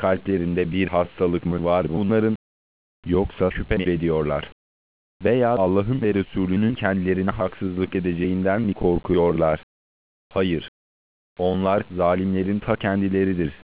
kalplerinde bir hastalık mı var bunların? Yoksa şüphe mi ediyorlar? Veya Allah'ın ve Resulünün kendilerine haksızlık edeceğinden mi korkuyorlar? Hayır. Onlar zalimlerin ta kendileridir.